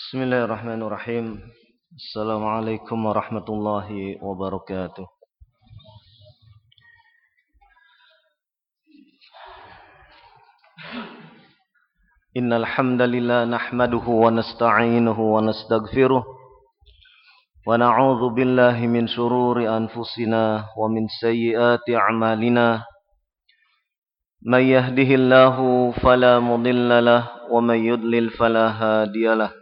Bismillahirrahmanirrahim. Assalamualaikum warahmatullahi wabarakatuh. Innal hamdalillah nahmaduhu wa nasta'inuhu wa nastaghfiruh wa na'udzu billahi min shururi anfusina wa min sayyiati a'malina. May yahdihillahu fala mudilla lahu wa may yudlil fala hadiyalah.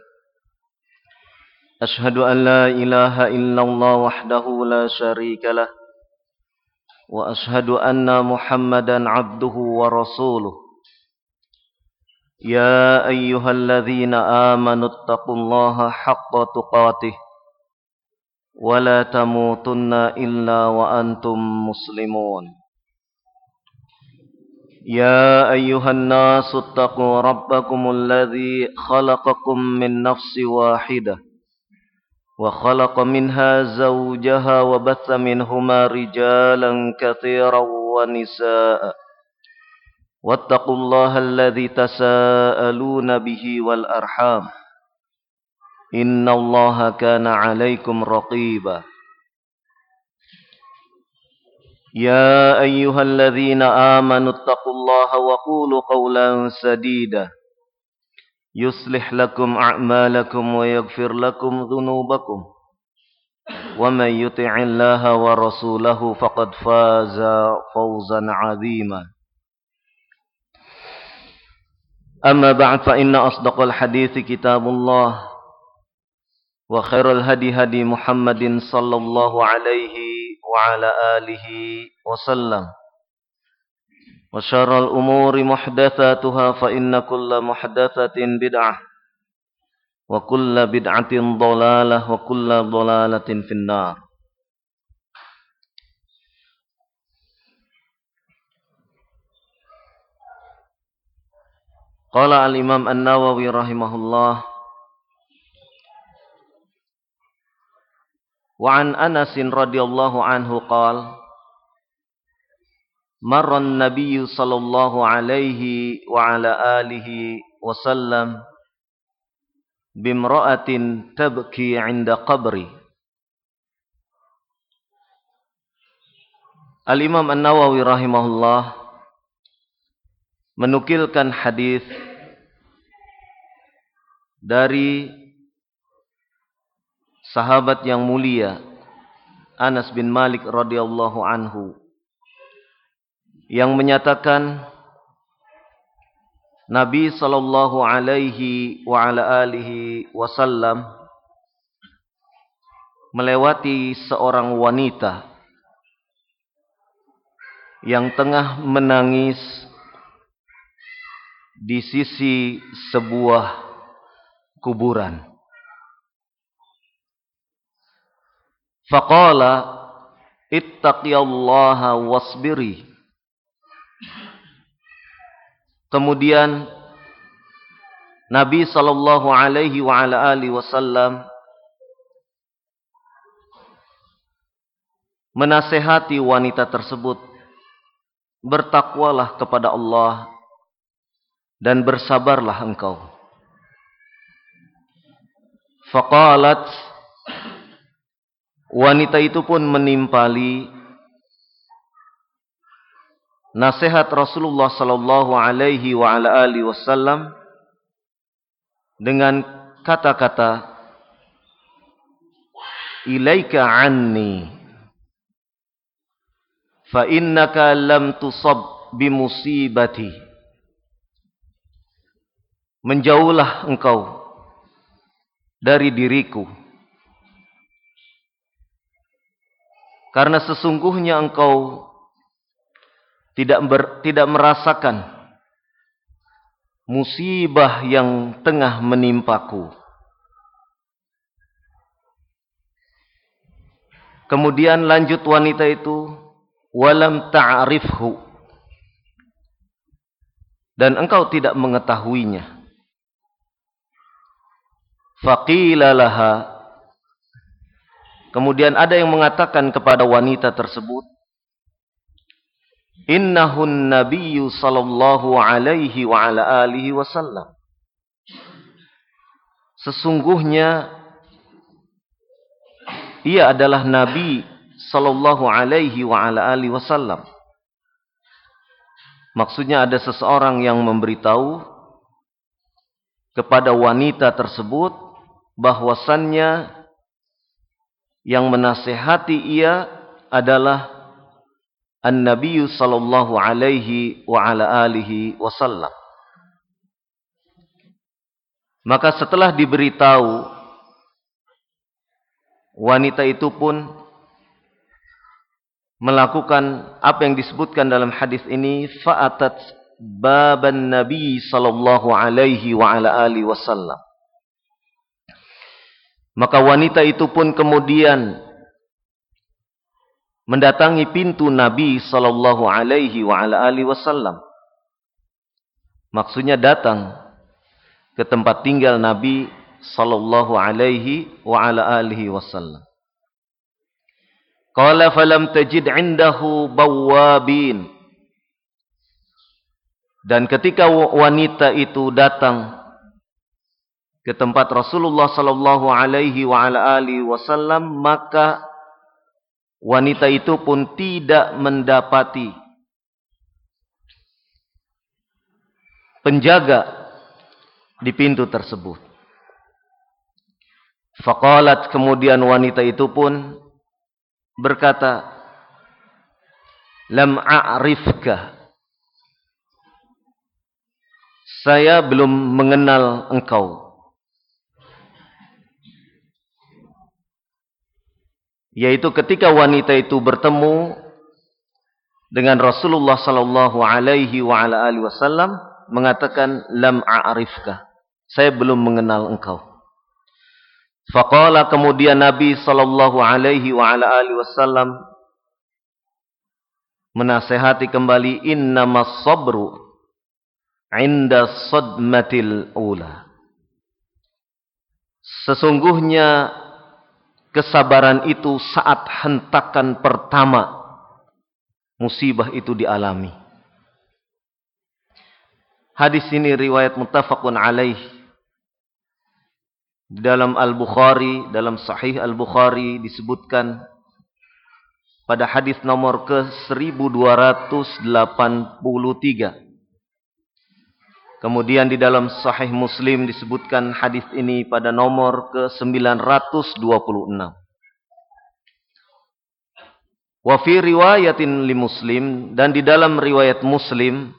أشهد أن لا إله إلا الله وحده لا شريك له وأشهد أن محمدا عبده ورسوله يا أيها الذين آمنوا اتقوا الله حق تقاته ولا تموتن إلا وأنتم مسلمون يا أيها الناس اتقوا ربكم الذي خلقكم من نفس واحدة وخلق منها زوجها وبث منهما رجالا كثيرا ونساء واتقوا الله الذي تساءلون به والأرحام إن الله كان عليكم رقيبا يا أيها الذين آمنوا اتقوا الله وقولوا قولا سديدا يصلح لكم أعمالكم ويغفر لكم ذنوبكم ومن يطع الله ورسوله فقد فاز فوزا عظيما أما بعد فإن أصدق الحديث كتاب الله وخير الهدي هدي محمد صلى الله عليه وعلى آله وسلم وشر الأمور محدثاتها فإن كل محدثة بدعة وكل بدعة ضلالة وكل ضلالة في النار. قال الإمام النووي رحمه الله وعن أنس رضي الله عنه قال مر النبي صلى الله عليه وعلى آله وسلم بامرأة تبكي عند قبري. Al-Imam An-Nawawi rahimahullah menukilkan hadis dari sahabat yang mulia Anas bin Malik radhiyallahu anhu yang menyatakan Nabi sallallahu alaihi wa ala alihi wasallam melewati seorang wanita yang tengah menangis di sisi sebuah kuburan. Faqala ittaqiyallaha wasbiri. Kemudian Nabi sallallahu alaihi wa ala alihi wasallam menasihati wanita tersebut, bertakwalah kepada Allah dan bersabarlah engkau. Faqalat, wanita itu pun menimpali nasihat Rasulullah sallallahu alaihi wa ala alihi wasallam dengan kata-kata ilaika anni fa innaka lam tusab bi musibati. Menjauhlah engkau dari diriku karena sesungguhnya engkau tidak merasakan musibah yang tengah menimpaku. Kemudian lanjut wanita itu, walam ta'rifhu, dan engkau tidak mengetahuinya. Faqila laha, kemudian ada yang mengatakan kepada wanita tersebut, innahun nabiyyu sallallahu alaihi wa ala alihi wasallam. sesungguhnya ia adalah Nabi sallallahu alaihi wa ala alihi wasallam. Maksudnya ada seseorang yang memberitahu kepada wanita tersebut bahwasannya yang menasihati ia adalah An-Nabi sallallahu alaihi wa ala alihi wasallam. Maka setelah diberitahu, wanita itu pun melakukan apa yang disebutkan dalam hadis ini, fa'atat baban Nabi sallallahu alaihi wa ala alihi wasallam. Maka wanita itu pun kemudian mendatangi pintu Nabi sallallahu alaihi wa ala alihi wasallam. Maksudnya datang ke tempat tinggal Nabi sallallahu alaihi wa ala alihi wasallam. Qala falam tajid indahu bawwabin. Dan ketika wanita itu datang ke tempat Rasulullah sallallahu alaihi wa ala alihi wasallam, maka wanita itu pun tidak mendapati penjaga di pintu tersebut. Faqalat, kemudian wanita itu pun berkata, lam a'rifka, saya belum mengenal engkau. Yaitu ketika wanita itu bertemu dengan Rasulullah sallallahu alaihi wa ala alihi wasallam, mengatakan lam a'rifka, saya belum mengenal engkau. Faqala, kemudian Nabi sallallahu alaihi wa ala alihi wasallam menasihati kembali, innamas sabru 'inda sadmatil ula. Sesungguhnya kesabaran itu saat hentakan pertama musibah itu dialami. Hadis ini riwayat muttafaqun alaih. Di dalam Al-Bukhari, dalam Sahih Al-Bukhari disebutkan pada hadis nomor ke-1283. Kemudian di dalam Sahih Muslim disebutkan hadis ini pada nomor ke-926. Wa fi riwayatin li Muslim, dan di dalam riwayat Muslim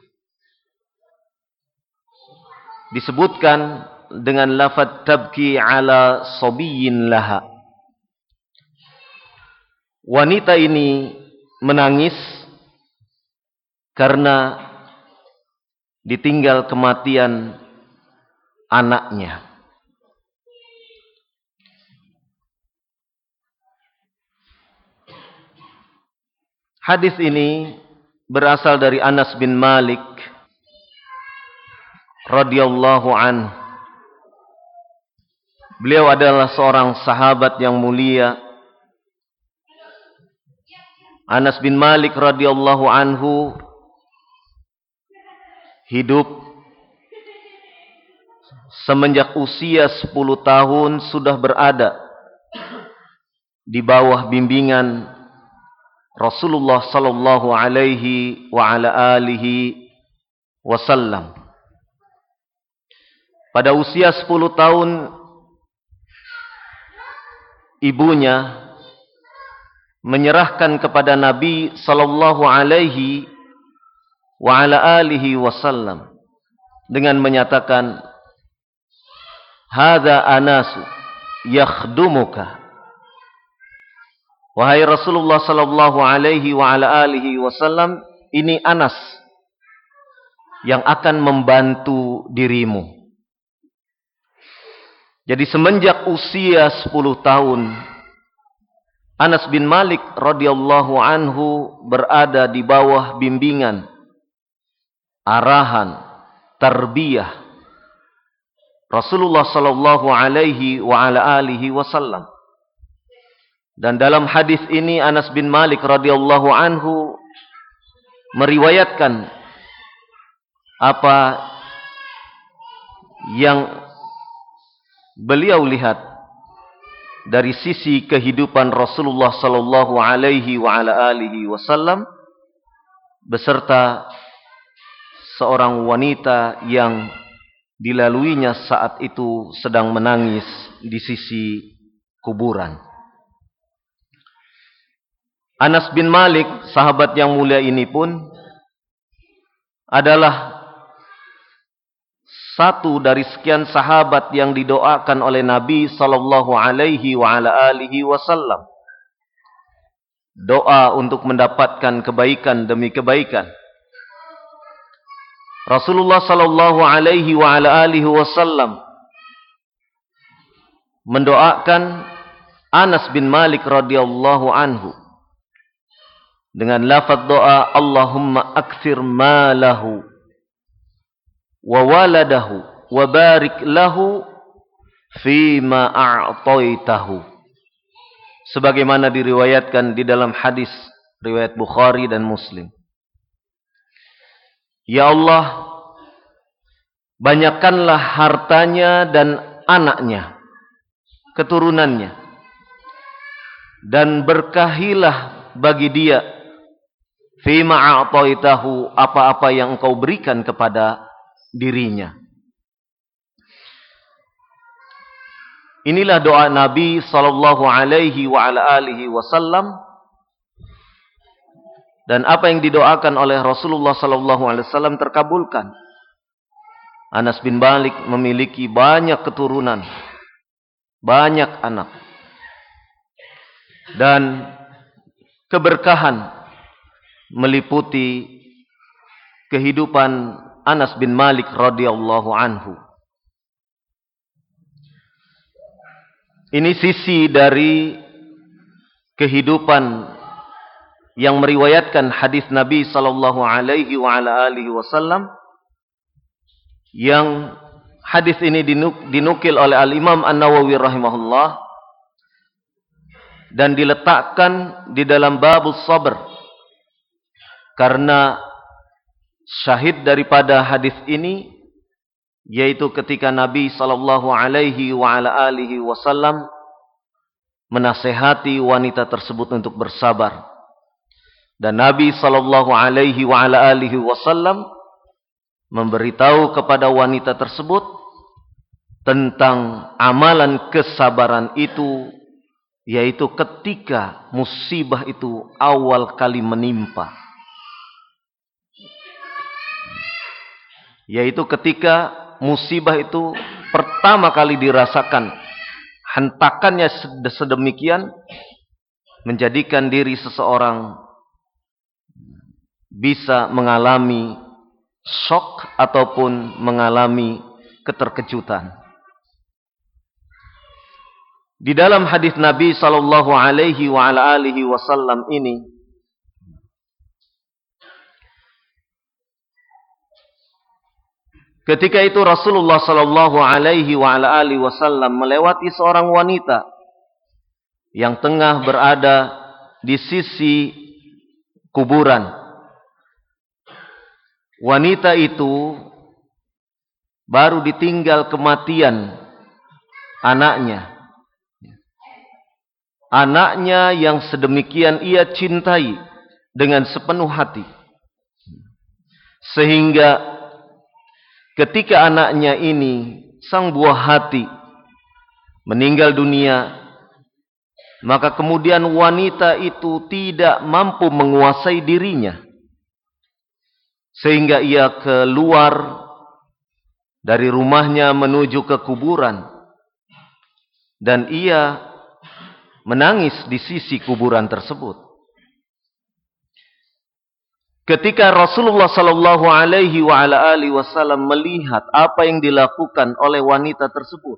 disebutkan dengan lafaz tabki ala sabiyyin laha. Wanita ini menangis karena ditinggal kematian anaknya. Hadis ini berasal dari Anas bin Malik radhiyallahu anhu. Beliau adalah seorang sahabat yang mulia. Anas bin Malik radhiyallahu anhu hidup semenjak usia 10 tahun sudah berada di bawah bimbingan Rasulullah sallallahu alaihi wa ala alihi wasallam. Pada usia 10 tahun ibunya menyerahkan kepada Nabi sallallahu alaihi wa ala alihi wasallam dengan menyatakan, hadza anasu yakhdumuka. Wahai Rasulullah sallallahu alaihi wa ala alihi wasallam, ini Anas yang akan membantu dirimu. Jadi semenjak usia 10 tahun Anas bin Malik radhiyallahu anhu berada di bawah bimbingan, arahan, tarbiyah Rasulullah sallallahu alaihi wa ala alihi wasallam. Dan dalam hadis ini Anas bin Malik radhiyallahu anhu meriwayatkan apa yang beliau lihat dari sisi kehidupan Rasulullah sallallahu alaihi wasallam beserta seorang wanita yang dilaluinya saat itu sedang menangis di sisi kuburan. Anas bin Malik, sahabat yang mulia ini pun adalah satu dari sekian sahabat yang didoakan oleh Nabi sallallahu alaihi wasallam. Doa untuk mendapatkan kebaikan demi kebaikan. Rasulullah sallallahu alaihi wasallam mendoakan Anas bin Malik radhiyallahu anhu dengan lafaz doa, Allahumma aktsir malahu wa waladahu wa barik lahu fima a'taitahu, sebagaimana diriwayatkan di dalam hadis riwayat Bukhari dan Muslim. Ya Allah, banyakkanlah hartanya dan anaknya, keturunannya, dan berkahilah bagi dia fima a'taitahu, apa-apa yang engkau berikan kepada dirinya. Inilah doa Nabi sallallahu alaihi wasallam, dan apa yang didoakan oleh Rasulullah sallallahu alaihi wasallam terkabulkan. Anas bin Malik memiliki banyak keturunan, banyak anak, dan keberkahan meliputi kehidupan Anas bin Malik radhiyallahu anhu. Ini sisi dari kehidupan yang meriwayatkan hadis Nabi sallallahu alaihi wasallam, yang hadis ini dinukil oleh Al-Imam An-Nawawi rahimahullah dan diletakkan di dalam babus sabr, karena syahid daripada hadis ini yaitu ketika Nabi sallallahu alaihi wasallam menasihati wanita tersebut untuk bersabar, dan Nabi sallallahu alaihi wasallam memberitahu kepada wanita tersebut tentang amalan kesabaran itu, yaitu ketika musibah itu awal kali menimpa, yaitu ketika musibah itu pertama kali dirasakan, hentakannya sedemikian menjadikan diri seseorang bisa mengalami syok ataupun mengalami keterkejutan. Di dalam hadis Nabi sallallahu alaihi wasallam ini ketika itu Rasulullah sallallahu alaihi wasallam melewati seorang wanita yang tengah berada di sisi kuburan. Wanita itu baru ditinggal kematian anaknya. Anaknya yang sedemikian ia cintai dengan sepenuh hati. Sehingga ketika anaknya ini, sang buah hati, meninggal dunia, maka kemudian wanita itu tidak mampu menguasai dirinya. Sehingga ia keluar dari rumahnya menuju ke kuburan. Dan ia menangis di sisi kuburan tersebut. Ketika Rasulullah sallallahu alaihi wasallam melihat apa yang dilakukan oleh wanita tersebut,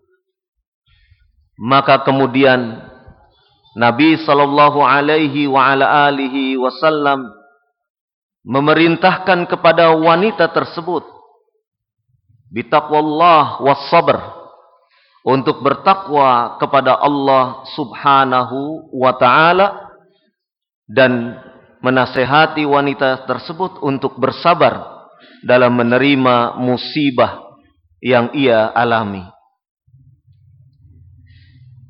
maka kemudian Nabi sallallahu alaihi wasallam memerintahkan kepada wanita tersebut bitaqwallah was sabr, untuk bertakwa kepada Allah subhanahu wa ta'ala, dan menasehati wanita tersebut untuk bersabar dalam menerima musibah yang ia alami.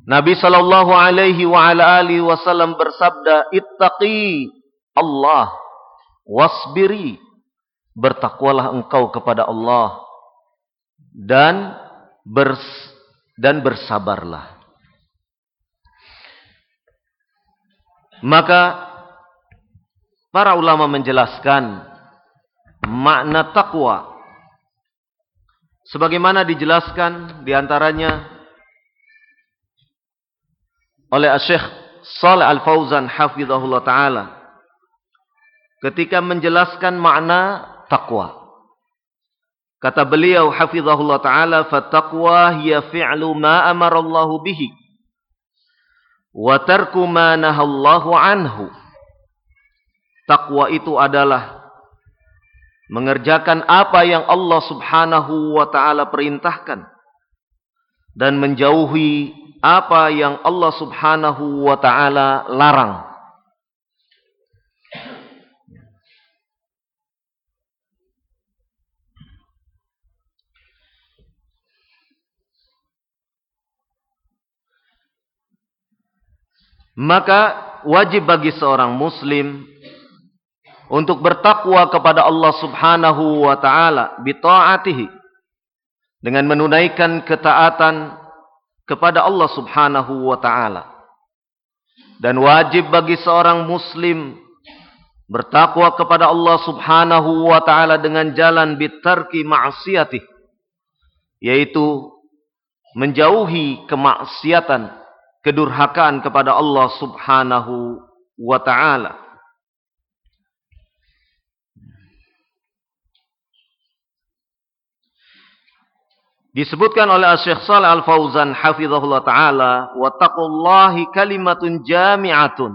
Nabi sallallahu alaihi wa ala alihi wasallam bersabda, "Ittaqi Allah wasbiri." Bertakwalah engkau kepada Allah dan bersabarlah. Maka para ulama menjelaskan makna takwa sebagaimana dijelaskan diantaranya oleh Syekh Shalih Al-Fauzan hafizahullah ta'ala ketika menjelaskan makna takwa. Kata beliau hafizahullah ta'ala, "Fattaqwa hiya fi'lu ma amarallahu bihi wa tarku ma nahallahu anhu." Takwa itu adalah mengerjakan apa yang Allah subhanahu wa ta'ala perintahkan dan menjauhi apa yang Allah subhanahu wa ta'ala larang. Maka wajib bagi seorang muslim untuk bertakwa kepada Allah subhanahu wa ta'ala bita'atihi, dengan menunaikan ketaatan kepada Allah subhanahu wa ta'ala. Dan wajib bagi seorang muslim bertakwa kepada Allah subhanahu wa ta'ala dengan jalan bitarki ma'asiyatih, yaitu menjauhi kemaksiatan, kedurhakaan kepada Allah subhanahu wa ta'ala. Disebutkan oleh Syekh Shalih Al-Fauzan hafizahullah ta'ala, "Wa taqullahi kalimatun jami'atun."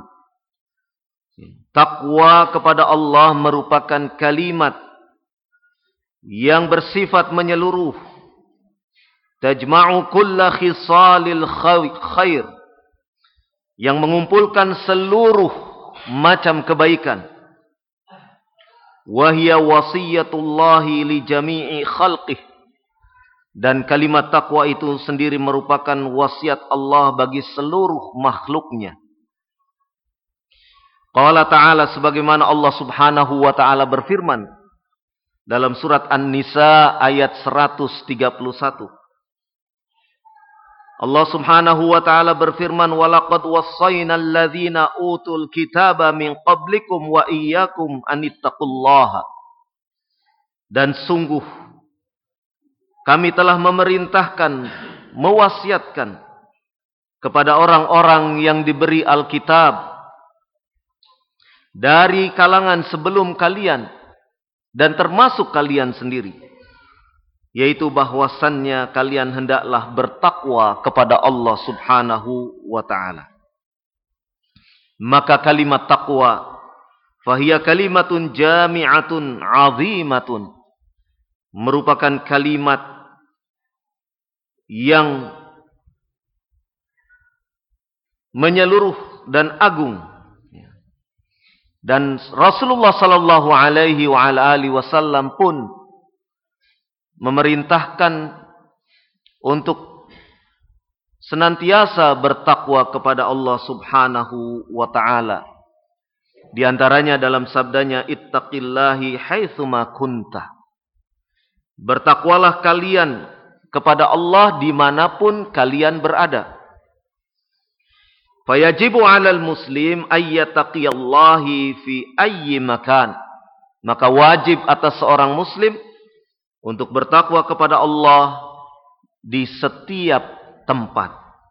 Takwa kepada Allah merupakan kalimat yang bersifat menyeluruh. Tajma'u kulla khisalil khair, yang mengumpulkan seluruh macam kebaikan. Wa hiya wasiyatullahi li jami'i khalqih. Dan kalimat takwa itu sendiri merupakan wasiat Allah bagi seluruh makhluknya. Qala ta'ala, sebagaimana Allah subhanahu wa ta'ala berfirman dalam surat An-Nisa ayat 131. Allah subhanahu wa ta'ala berfirman, "Walaqad wassayna alladhina utul kitaba min qablikum wa iyyakum anittaqullaha." Dan sungguh kami telah memerintahkan, mewasiatkan kepada orang-orang yang diberi Alkitab dari kalangan sebelum kalian dan termasuk kalian sendiri, yaitu bahwasannya kalian hendaklah bertakwa kepada Allah subhanahu wa ta'ala. Maka kalimat takwa, fahiya kalimatun jami'atun 'azimatun, merupakan kalimat yang menyeluruh dan agung. Dan Rasulullah sallallahu alaihi wa ala alihi wasallam pun memerintahkan untuk senantiasa bertakwa kepada Allah subhanahu wa ta'ala. Di antaranya dalam sabdanya, "Ittaqillahi haitsuma kunta." Bertakwalah kalian kepada Allah dimanapun kalian berada. Fayajibu 'alal muslim ayyattaqiyallahi fi ayyi makan. Maka wajib atas seorang muslim untuk bertakwa kepada Allah di setiap tempat.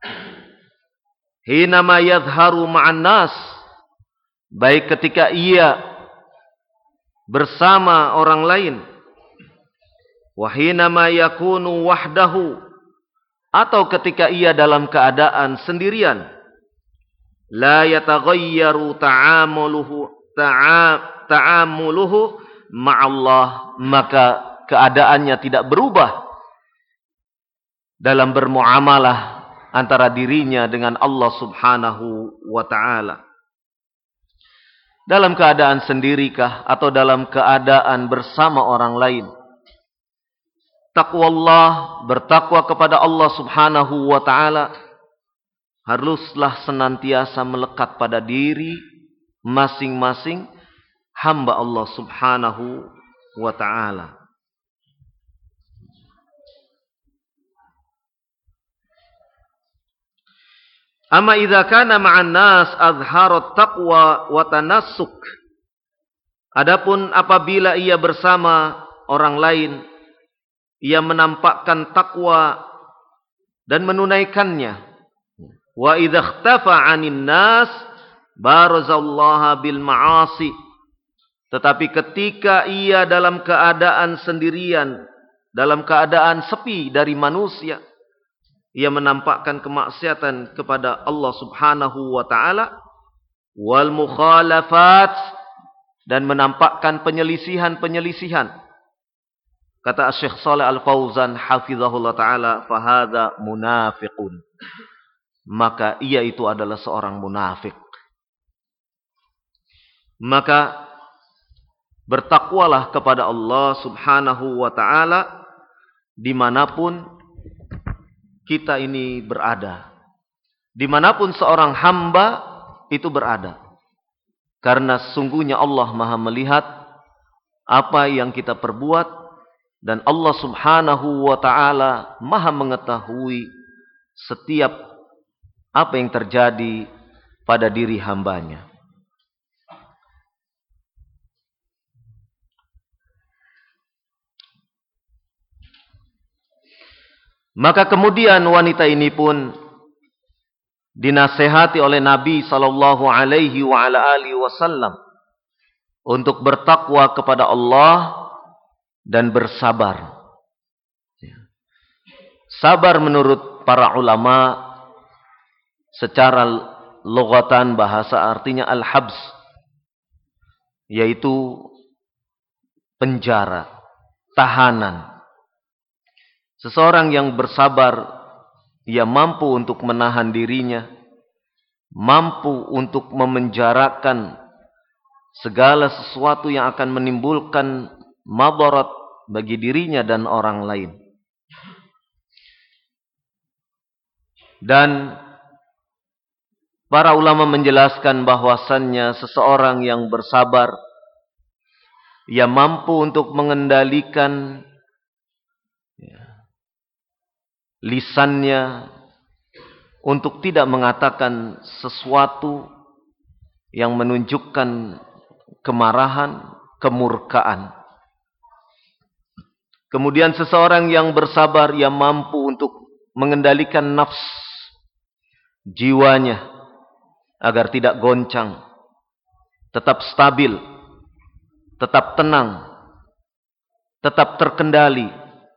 Hinama yadhharu ma'an nas, baik ketika ia bersama orang lain, wa hinama yakunu wahdahu, atau ketika ia dalam keadaan sendirian. La yataghayyaru ta'amuluhu ma'allah, maka keadaannya tidak berubah dalam bermuamalah antara dirinya dengan Allah subhanahu wa ta'ala. Dalam keadaan sendirikah atau dalam keadaan bersama orang lain, taqwallah, bertakwa kepada Allah subhanahu wa ta'ala, haruslah senantiasa melekat pada diri masing-masing hamba Allah Subhanahu wa ta'ala. Amma idza kana ma'an nas azharat taqwa wa tanassuk. Adapun apabila ia bersama orang lain, ia menampakkan takwa dan menunaikannya. Wa idza ikhtafa 'anil nas barazallaha bil ma'asi. Tetapi ketika ia dalam keadaan sendirian, dalam keadaan sepi dari manusia, ia menampakkan kemaksiatan kepada Allah Subhanahu wa ta'ala, wal mukhalafat, dan menampakkan penyelisihan-penyelisihan. Kata Syekh Shalih Al-Fauzan hafizahullah ta'ala, fahadha munafiqun. Maka ia itu adalah seorang munafik. Maka bertakwalah kepada Allah Subhanahu wa ta'ala dimanapun kita ini berada. Dimanapun seorang hamba itu berada. Karena sungguhnya Allah Maha melihat apa yang kita perbuat. Dan Allah Subhanahu wa ta'ala Maha mengetahui setiap apa yang terjadi pada diri hambanya. Maka kemudian wanita ini pun dinasehati oleh Nabi sallallahu alaihi wa ala alihi wasallam untuk bertakwa kepada Allah dan bersabar. Sabar menurut para ulama secara lughatan bahasa artinya al-habs, yaitu penjara, tahanan. Seseorang yang bersabar, ia mampu untuk menahan dirinya, mampu untuk memenjarakan segala sesuatu yang akan menimbulkan madarat bagi dirinya dan orang lain. Dan para ulama menjelaskan bahwasannya seseorang yang bersabar, ia mampu untuk mengendalikan lisannya untuk tidak mengatakan sesuatu yang menunjukkan kemarahan, kemurkaan. Kemudian seseorang yang bersabar, ia mampu untuk mengendalikan nafs, jiwanya, agar tidak goncang, tetap stabil, tetap tenang, tetap terkendali,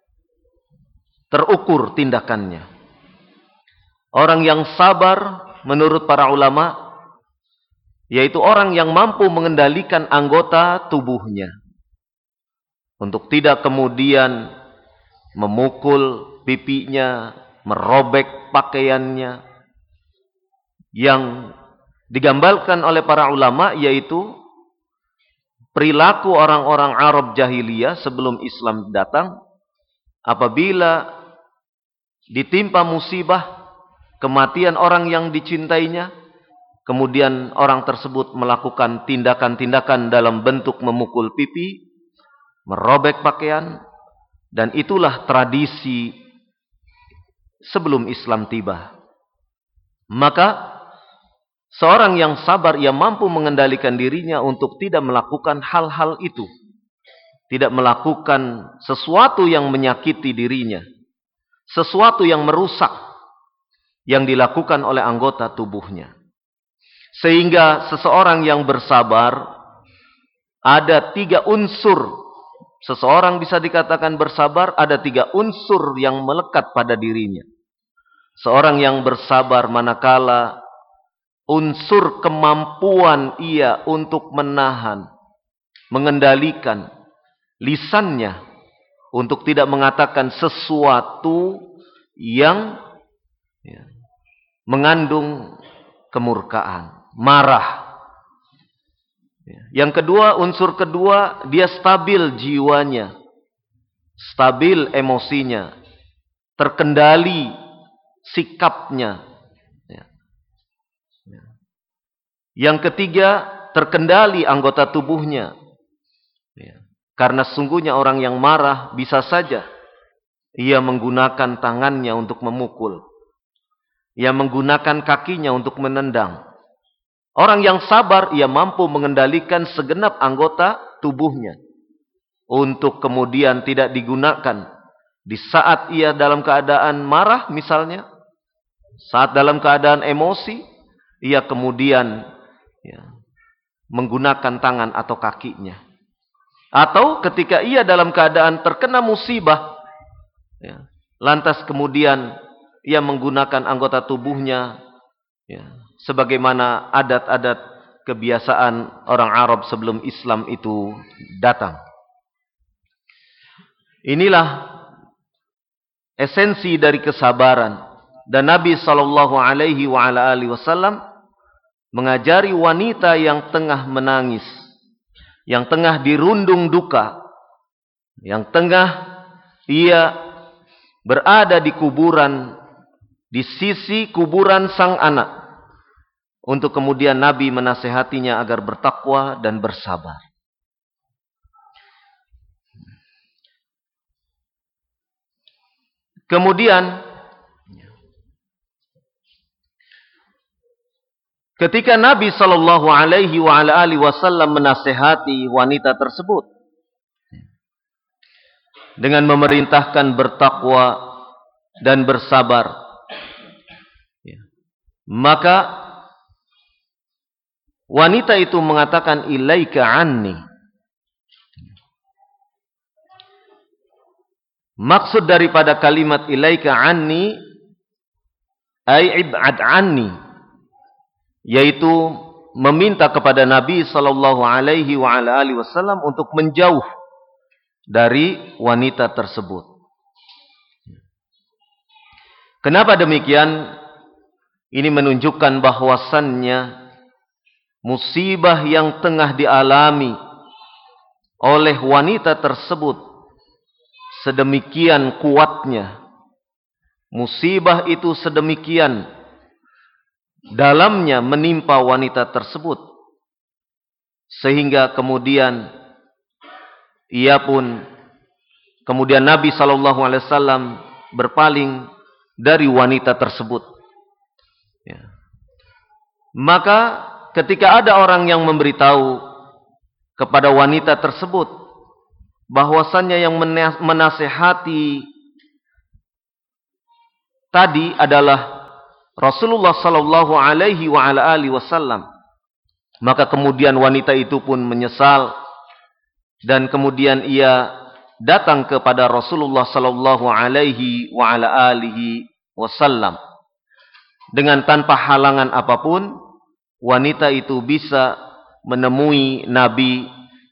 terukur tindakannya. Orang yang sabar menurut para ulama yaitu orang yang mampu mengendalikan anggota tubuhnya untuk tidak kemudian memukul pipinya, merobek pakaiannya. Yang digambarkan oleh para ulama yaitu perilaku orang-orang Arab jahiliyah sebelum Islam datang. Apabila ditimpa musibah, kematian orang yang dicintainya, kemudian orang tersebut melakukan tindakan-tindakan dalam bentuk memukul pipi, merobek pakaian, dan itulah tradisi sebelum Islam tiba. Maka seorang yang sabar, ia mampu mengendalikan dirinya untuk tidak melakukan hal-hal itu. Tidak melakukan sesuatu yang menyakiti dirinya. Sesuatu yang merusak yang dilakukan oleh anggota tubuhnya. Sehingga seseorang yang bersabar, ada 3 unsur. Seseorang bisa dikatakan bersabar, ada 3 unsur yang melekat pada dirinya. Seorang yang bersabar manakala unsur kemampuan ia untuk menahan, mengendalikan lisannya untuk tidak mengatakan sesuatu yang mengandung kemurkaan, marah. Yang kedua, unsur kedua, dia stabil jiwanya, stabil emosinya, terkendali sikapnya, Yang ketiga, terkendali anggota tubuhnya. Ya. Karena sungguhnya orang yang marah bisa saja ia menggunakan tangannya untuk memukul. Ia menggunakan kakinya untuk menendang. Orang yang sabar, ia mampu mengendalikan segenap anggota tubuhnya. Untuk kemudian tidak digunakan di saat ia dalam keadaan marah misalnya. Saat dalam keadaan emosi, ia kemudian menggunakan tangan atau kakinya. Atau ketika ia dalam keadaan terkena musibah, lantas kemudian ia menggunakan anggota tubuhnya, sebagaimana adat-adat kebiasaan orang Arab sebelum Islam itu datang. Inilah esensi dari kesabaran. Dan Nabi SAW mengajari wanita yang tengah menangis, yang tengah dirundung duka, yang tengah ia berada di kuburan, di sisi kuburan sang anak, untuk kemudian Nabi menasihatinya agar bertakwa dan bersabar. Kemudian ketika Nabi SAW menasihati wanita tersebut dengan memerintahkan bertakwa dan bersabar, maka wanita itu mengatakan, ilaika anni. Maksud daripada kalimat ilaika anni ay ib'ad anni, yaitu meminta kepada Nabi SAW untuk menjauh dari wanita tersebut. Kenapa demikian? Ini menunjukkan bahwasannya musibah yang tengah dialami oleh wanita tersebut sedemikian kuatnya, musibah itu sedemikian dalamnya menimpa wanita tersebut, sehingga kemudian Nabi SAW berpaling dari wanita tersebut. Maka ketika ada orang yang memberitahu kepada wanita tersebut bahwasannya yang menasihati tadi adalah Rasulullah SAW, maka kemudian wanita itu pun menyesal dan kemudian ia datang kepada Rasulullah SAW dengan tanpa halangan apapun. Wanita itu bisa menemui Nabi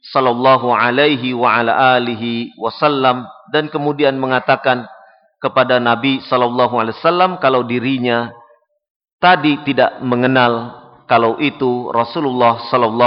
SAW dan kemudian mengatakan kepada Nabi SAW kalau dirinya tadi tidak mengenal kalau itu Rasulullah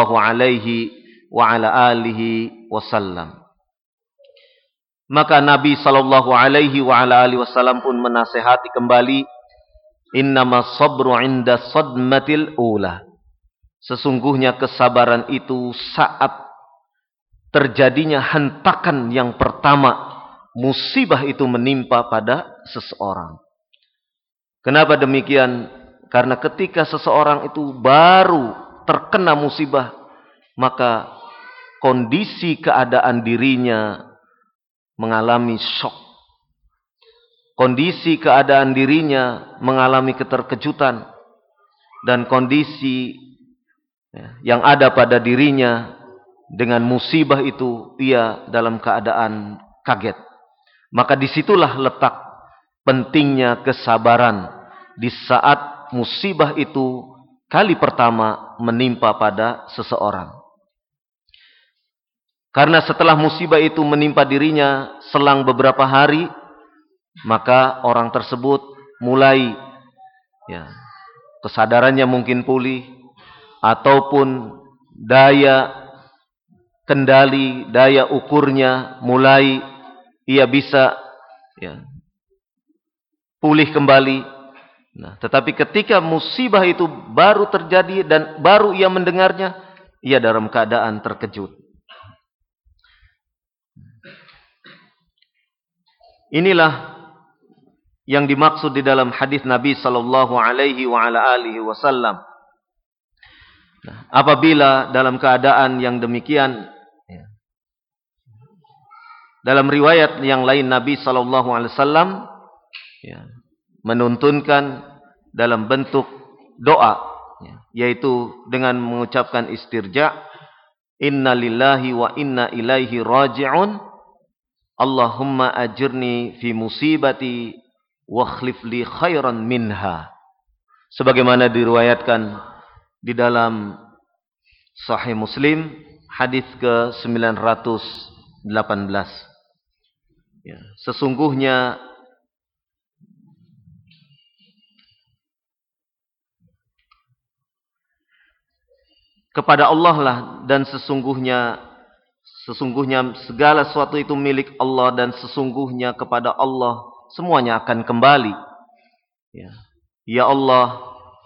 SAW. Maka Nabi SAW pun menasihati kembali, innama sabru inda sadmatil ula. Sesungguhnya kesabaran itu saat terjadinya hentakan yang pertama, musibah itu menimpa pada seseorang. Kenapa demikian? Karena ketika seseorang itu baru terkena musibah, maka kondisi keadaan dirinya mengalami syok. Kondisi keadaan dirinya mengalami keterkejutan. Dan kondisi yang ada pada dirinya dengan musibah itu, ia dalam keadaan kaget. Maka disitulah letak pentingnya kesabaran di saat musibah itu kali pertama menimpa pada seseorang. Karena setelah musibah itu menimpa dirinya selang beberapa hari, maka orang tersebut mulai kesadarannya mungkin pulih, ataupun daya kendali, daya ukurnya mulai ia bisa pulih kembali. Nah, tetapi ketika musibah itu baru terjadi dan baru ia mendengarnya, ia dalam keadaan terkejut. Inilah yang dimaksud di dalam hadis Nabi sallallahu alaihi wasallam. Nah, apabila dalam keadaan yang demikian, dalam riwayat yang lain Nabi sallallahu alaihi wasallam menuntunkan dalam bentuk doa, yaitu dengan mengucapkan istirja, inna lillahi wa inna ilaihi raji'un, Allahumma ajirni fi musibati wa akhlif li khairan minha, sebagaimana diriwayatkan di dalam Sahih Muslim hadis ke-918. Sesungguhnya kepada Allah lah, dan sesungguhnya segala sesuatu itu milik Allah, dan sesungguhnya kepada Allah semuanya akan kembali. Ya Allah,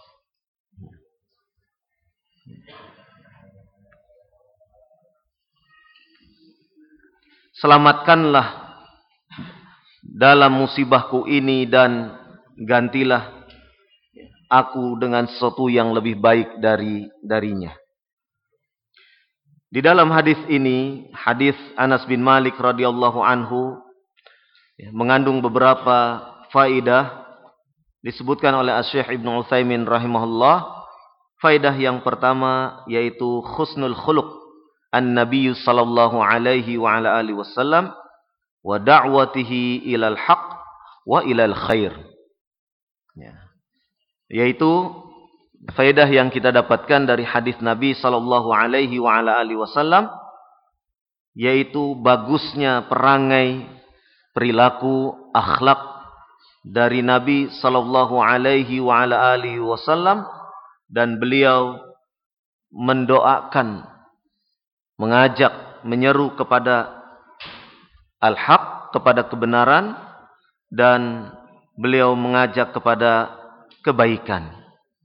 selamatkanlah dalam musibahku ini dan gantilah aku dengan sesuatu yang lebih baik darinya. Di dalam hadis ini, hadis Anas bin Malik radhiyallahu anhu, mengandung beberapa faidah disebutkan oleh Asy-Syaikh Ibnu Utsaimin rahimahullah. Faidah yang pertama yaitu husnul khuluq an-nabiy sallallahu alaihi wa ala alihi wasallam wa da'watihi ilal haq wa ilal khair. Yaitu faedah yang kita dapatkan dari hadis Nabi sallallahu alaihi wa ala alihi wasallam, yaitu bagusnya perangai, perilaku, akhlak dari Nabi sallallahu alaihi wa ala alihi wasallam, dan beliau mendoakan, mengajak, menyeru kepada al-haq, kepada kebenaran, dan beliau mengajak kepada kebaikan.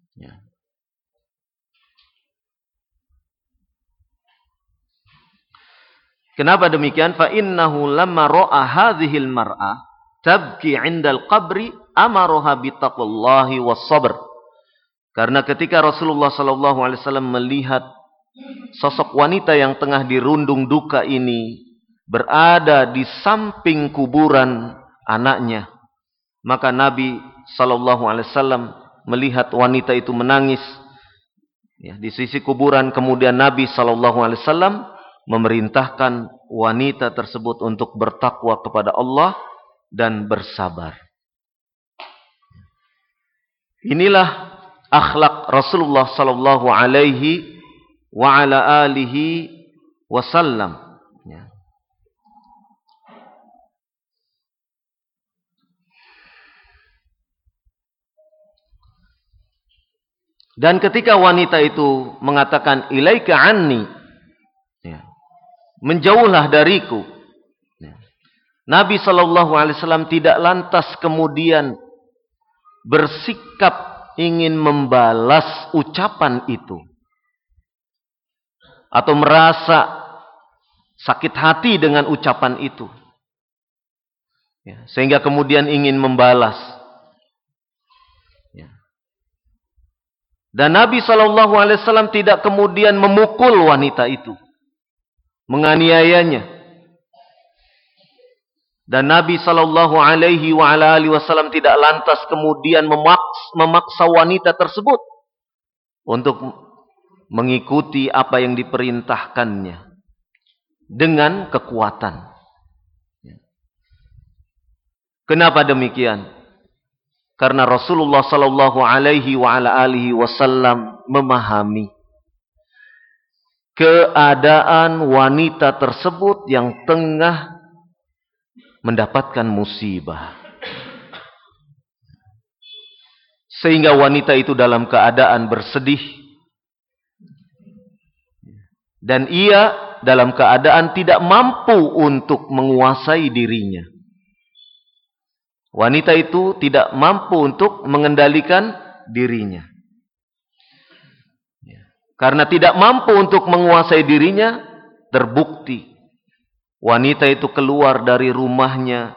Kenapa demikian? Fa innahu lamma ra'a hadhil mar'ah tabki 'indal qabri amaraha bittaqullahi was-sabr. Karena ketika Rasulullah sallallahu alaihi wasallam melihat sosok wanita yang tengah dirundung duka ini berada di samping kuburan anaknya, maka Nabi sallallahu alaihi wasallam melihat wanita itu menangis di sisi kuburan. Kemudian Nabi sallallahu alaihi wasallam memerintahkan wanita tersebut untuk bertakwa kepada Allah dan bersabar. Inilah akhlak Rasulullah sallallahu alaihi wa ala alihi wasallam. Dan ketika wanita itu mengatakan ilaika anni, menjauhlah dariku, Nabi sallallahu alaihi wasallam tidak lantas kemudian bersikap ingin membalas ucapan itu atau merasa sakit hati dengan ucapan itu, sehingga kemudian ingin membalas. Dan Nabi sallallahu alaihi wasallam tidak kemudian memukul wanita itu, menganiayanya. Dan Nabi sallallahu alaihi wa ala alihi wasallam tidak lantas kemudian memaksa wanita tersebut untuk mengikuti apa yang diperintahkannya dengan kekuatan. Kenapa demikian? Karena Rasulullah sallallahu alaihi wa ala alihi wasallam memahami keadaan wanita tersebut yang tengah mendapatkan musibah, sehingga wanita itu dalam keadaan bersedih, dan ia dalam keadaan tidak mampu untuk menguasai dirinya. Wanita itu tidak mampu untuk mengendalikan dirinya. Karena tidak mampu untuk menguasai dirinya, terbukti wanita itu keluar dari rumahnya,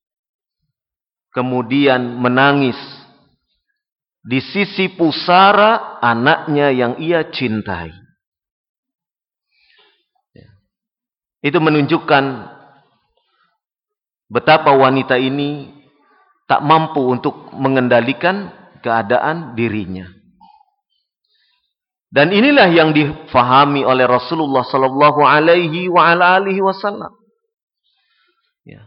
kemudian menangis di sisi pusara anaknya yang ia cintai. Itu menunjukkan betapa wanita ini tak mampu untuk mengendalikan keadaan dirinya. Dan inilah yang difahami oleh Rasulullah sallallahu alaihi wasallam. Ya.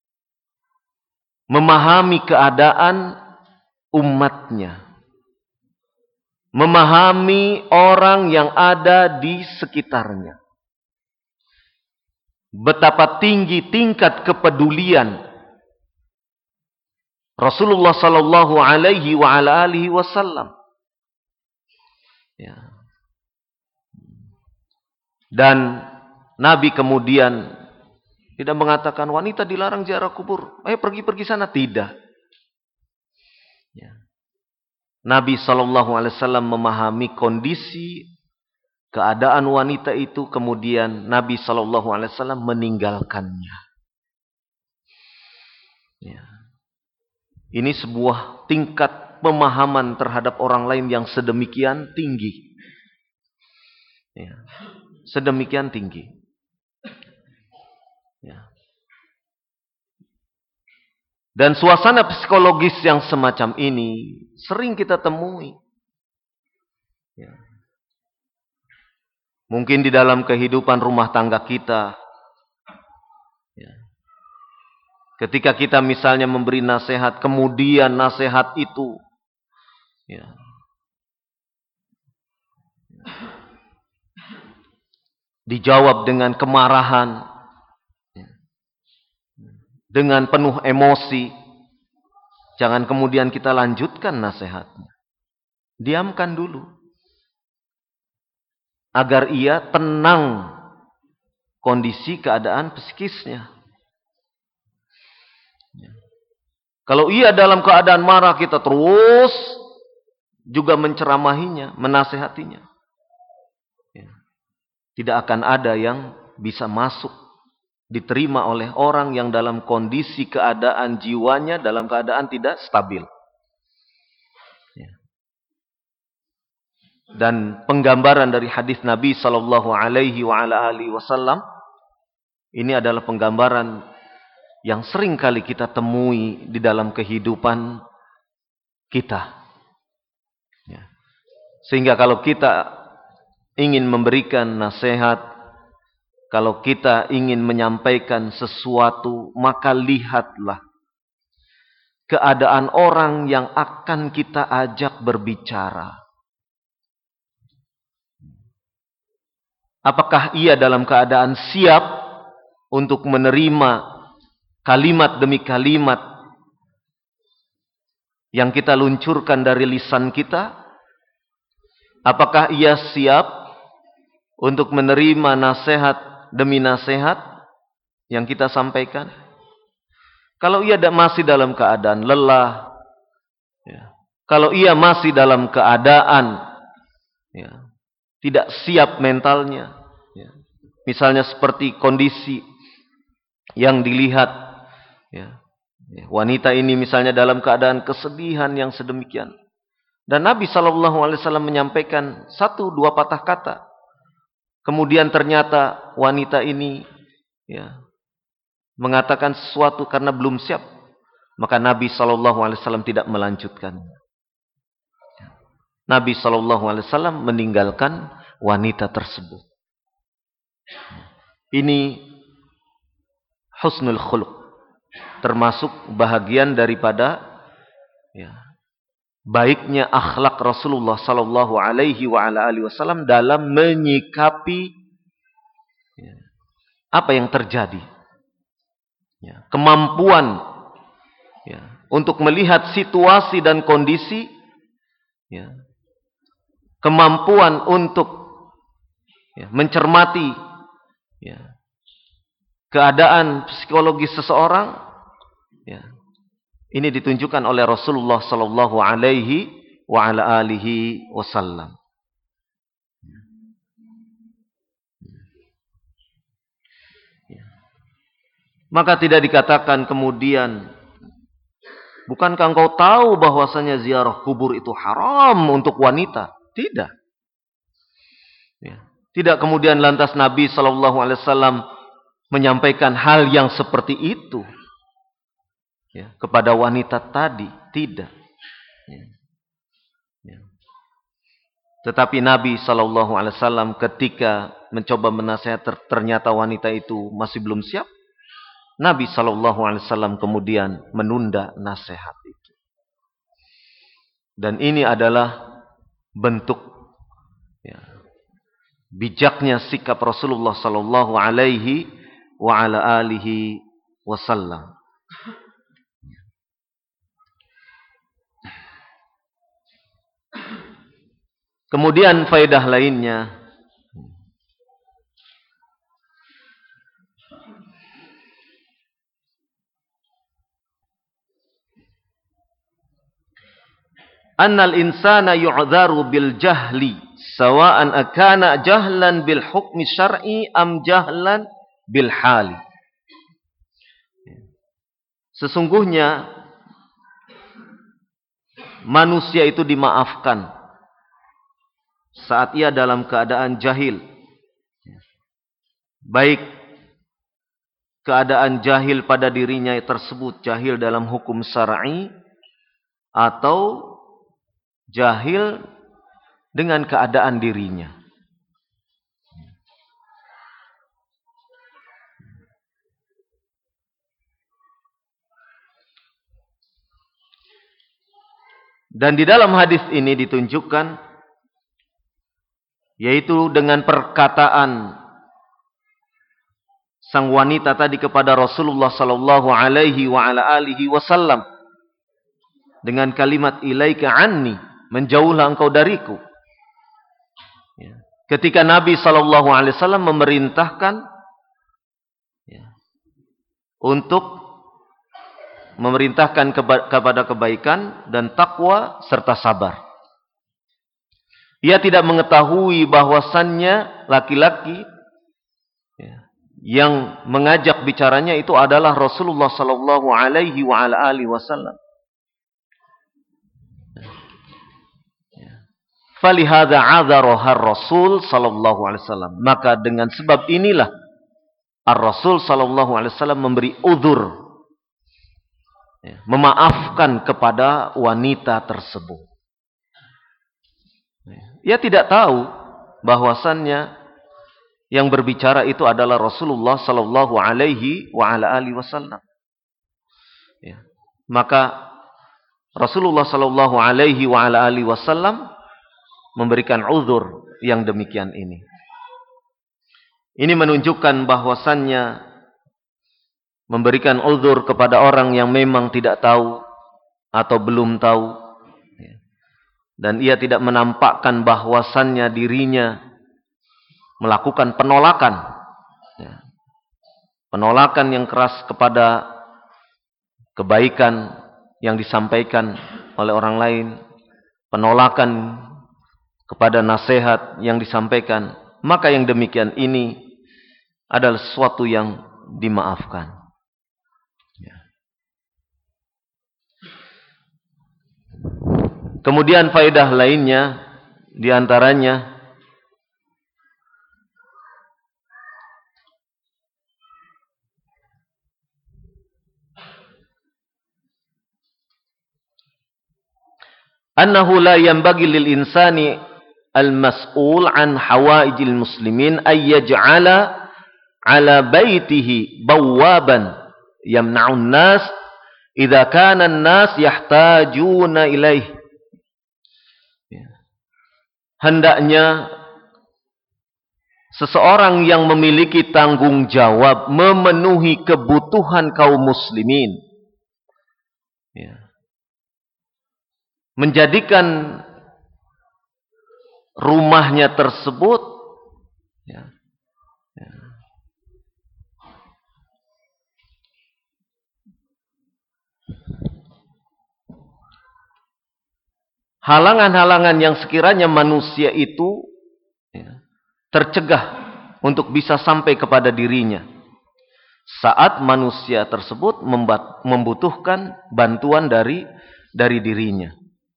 Memahami keadaan umatnya. Memahami orang yang ada di sekitarnya. Betapa tinggi tingkat kepedulian Rasulullah sallallahu alaihi wasallam. Ya. Dan Nabi kemudian tidak mengatakan wanita dilarang ziarah kubur. Ayo pergi sana. Tidak. Ya. Nabi SAW memahami kondisi keadaan wanita itu. Kemudian Nabi SAW meninggalkannya. Ya. Ini sebuah tingkat pemahaman terhadap orang lain yang sedemikian tinggi. Ya. Sedemikian tinggi. Ya. Dan suasana psikologis yang semacam ini sering kita temui. Ya. Mungkin di dalam kehidupan rumah tangga kita. Ya. Ketika kita misalnya memberi nasihat, kemudian nasihat itu ya, dijawab dengan kemarahan, dengan penuh emosi. Jangan kemudian kita lanjutkan nasihatnya. Diamkan dulu. Agar ia tenang kondisi keadaan psikisnya. Kalau ia dalam keadaan marah, kita terus juga menceramahinya, menasehatinya. Tidak akan ada yang bisa masuk, diterima oleh orang yang dalam kondisi keadaan jiwanya dalam keadaan tidak stabil. Dan penggambaran dari hadis Nabi sallallahu alaihi wasallam ini adalah penggambaran yang sering kali kita temui di dalam kehidupan kita. Sehingga kalau kita ingin memberikan nasihat, kalau kita ingin menyampaikan sesuatu, maka lihatlah keadaan orang yang akan kita ajak berbicara. Apakah ia dalam keadaan siap untuk menerima kalimat demi kalimat yang kita luncurkan dari lisan kita? Apakah ia siap untuk menerima nasihat demi nasihat yang kita sampaikan? Kalau ia masih dalam keadaan lelah, ya, kalau ia masih dalam keadaan ya, tidak siap mentalnya, ya, misalnya seperti kondisi yang dilihat, ya, wanita ini misalnya dalam keadaan kesedihan yang sedemikian, dan Nabi SAW menyampaikan 1-2 patah kata. Kemudian ternyata wanita ini ya, mengatakan sesuatu karena belum siap. Maka Nabi SAW tidak melanjutkan. Nabi SAW meninggalkan wanita tersebut. Ini husnul khuluq. Termasuk bahagian daripada ya, baiknya akhlak Rasulullah sallallahu alaihi wasallam dalam menyikapi ya, apa yang terjadi. Ya, kemampuan ya, untuk melihat situasi dan kondisi, ya, kemampuan untuk ya, mencermati ya, keadaan psikologis seseorang, ya, Ini ditunjukkan oleh Rasulullah sallallahu alaihi wa ala alihi wasallam. Maka tidak dikatakan kemudian, bukankah engkau tahu bahwasanya ziarah kubur itu haram untuk wanita? Tidak. Tidak kemudian lantas Nabi sallallahu alaihi wasallam menyampaikan hal yang seperti itu kepada wanita tadi. Tidak. Tetapi Nabi sallallahu alaihi wasallam ketika mencoba menasihati, ternyata wanita itu masih belum siap. Nabi sallallahu alaihi wasallam kemudian menunda nasihat itu. Dan ini adalah bentuk bijaknya sikap Rasulullah sallallahu alaihi wa ala alihi wasallam. Kemudian faedah lainnya, annal insana yu'dharu bil jahli sawa'an akana jahlan bil hukmi syar'i am jahlan bil hali. Sesungguhnya manusia itu dimaafkan saat ia dalam keadaan jahil. Baik keadaan jahil pada dirinya tersebut jahil dalam hukum syar'i atau jahil dengan keadaan dirinya. Dan di dalam hadis ini ditunjukkan, yaitu dengan perkataan sang wanita tadi kepada Rasulullah sallallahu alaihi wa ala alihi wasallam dengan kalimat ilaika anni, menjauhlah engkau dariku. Ketika Nabi sallallahu alaihi wasallam memerintahkan untuk memerintahkan kepada kebaikan dan takwa serta sabar. Ia tidak mengetahui bahwasannya laki-laki yang mengajak bicaranya itu adalah Rasulullah sallallahu alaihi wa ala alihi wasallam. Falihadza 'adzaraha ar-Rasul sallallahu alaihi wasallam. Maka dengan sebab inilah Ar-Rasul sallallahu alaihi wasallam memberi uzur, memaafkan kepada wanita tersebut. Ia tidak tahu bahwasannya yang berbicara itu adalah Rasulullah sallallahu alaihi wa ala alihi wasallam. Maka Rasulullah sallallahu alaihi wa ala alihi wasallam memberikan uzur yang demikian ini. Ini menunjukkan bahwasannya memberikan uzur kepada orang yang memang tidak tahu atau belum tahu, dan ia tidak menampakkan bahwasannya dirinya melakukan penolakan, penolakan yang keras kepada kebaikan yang disampaikan oleh orang lain, penolakan kepada nasihat yang disampaikan, maka yang demikian ini adalah sesuatu yang dimaafkan. Kemudian faedah lainnya diantaranya annahu la yanbaghi lil insani al-mas'ul an hawaijil muslimin ay yaj'ala ala baitihi bawaban yamna'un nas idza kana an-nas yahtajuna ilaihi. Hendaknya seseorang yang memiliki tanggung jawab memenuhi kebutuhan kaum muslimin, menjadikan rumahnya tersebut halangan-halangan yang sekiranya manusia itu tercegah untuk bisa sampai kepada dirinya saat manusia tersebut membutuhkan bantuan dari dirinya.